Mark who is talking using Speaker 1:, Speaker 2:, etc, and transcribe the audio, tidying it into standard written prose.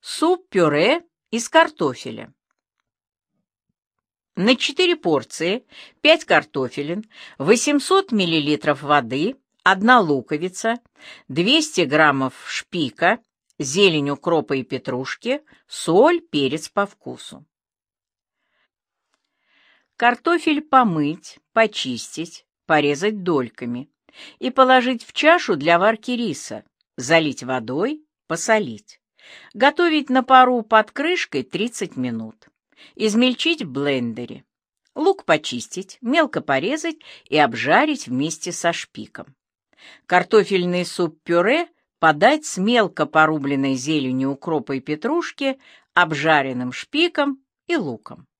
Speaker 1: Суп-пюре из картофеля. На 4 порции 5 картофелин, 800 мл воды, 1 луковица, 200 граммов шпика, зелень укропа и петрушки, соль, перец по вкусу. Картофель помыть, почистить, порезать дольками и положить в чашу для варки риса, залить водой, посолить. Готовить на пару под крышкой 30 минут. Измельчить в блендере. Лук почистить, мелко порезать и обжарить вместе со шпиком. Картофельный суп-пюре подать с мелко порубленной зеленью укропа и петрушки, обжаренным шпиком и луком.